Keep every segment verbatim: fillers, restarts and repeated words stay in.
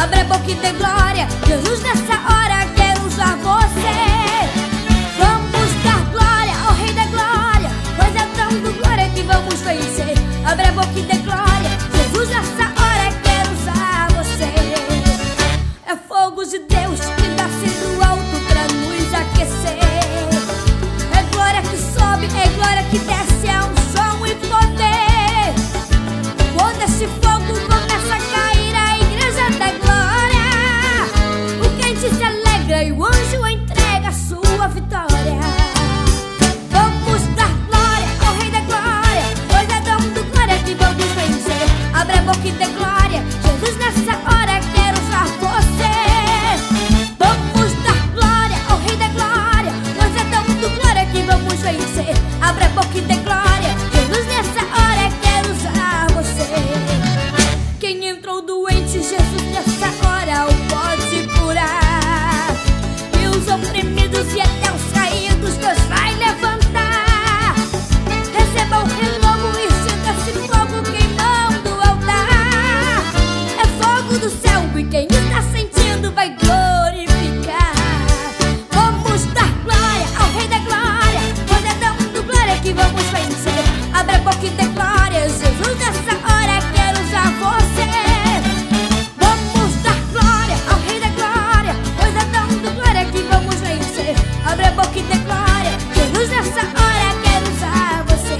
abre a boca e dê glória. Jesus, nessa hora quero usar você. Vamos dar glória ao Rei da Glória, pois é dando glória que vamos vencer. Abre a boca e dê glória. Jesus, nessa hora quero usar você. É fogo de Deus que desce do alto pra nos aquecer. É glória que sobe, é glória que desce, é unção e poder. Quando esse fogo começa a cair, a igreja dá glória. O crente se alegra e o anjo entrega a sua vitória. Vamos dar glória ao Rei da Glória, pois é dando glória que vamos vencer. Abre a boca e dê glória. Jesus, nessa hora quero usar você. Vamos dar glória ao Rei da Glória, pois é dando glória que vamos vencer. Abre a boca e dê glória. Jesus, nessa hora quero usar você. Quem entrou doente, Jesus nessa hora o pode curar. E os oprimidos e até os caídos Deus vai levantar. Receba o renovo e sinta esse fogo queimando o altar. É fogo do céu e quem está sentindo vai glorificar. Vamos dar glória ao Rei da Glória, pois é dando glória que vamos vencer. Abre a boca e dê glória. Jesus, nessa hora quero usar você. Vamos dar glória ao Rei da Glória, pois é dando glória que vamos vencer. Abre a boca e dê glória. Jesus, nessa hora quero usar você.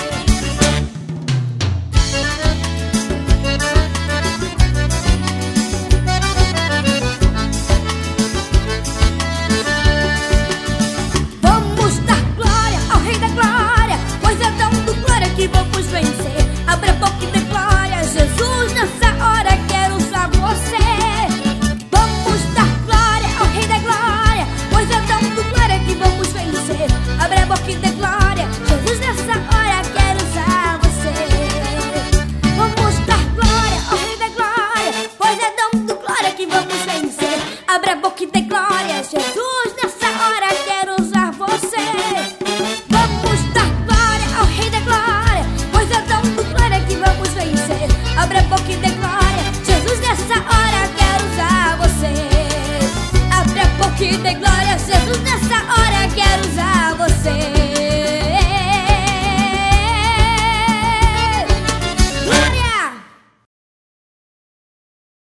Vamos dar glória ao Rei da Glória, pois é dando glória que vamos vencer. Abre a boca e dê glória. Jesus, nessa hora quero usar você. Vamos dar glória ao Rei da Glória, pois é dando glória que vamos vencer. Abre a boca e dê glória. Jesus, nessa hora quero usar você. Vamos dar glória ao Rei da Glória, pois é dando glória que vamos vencer. Abre a boca e dê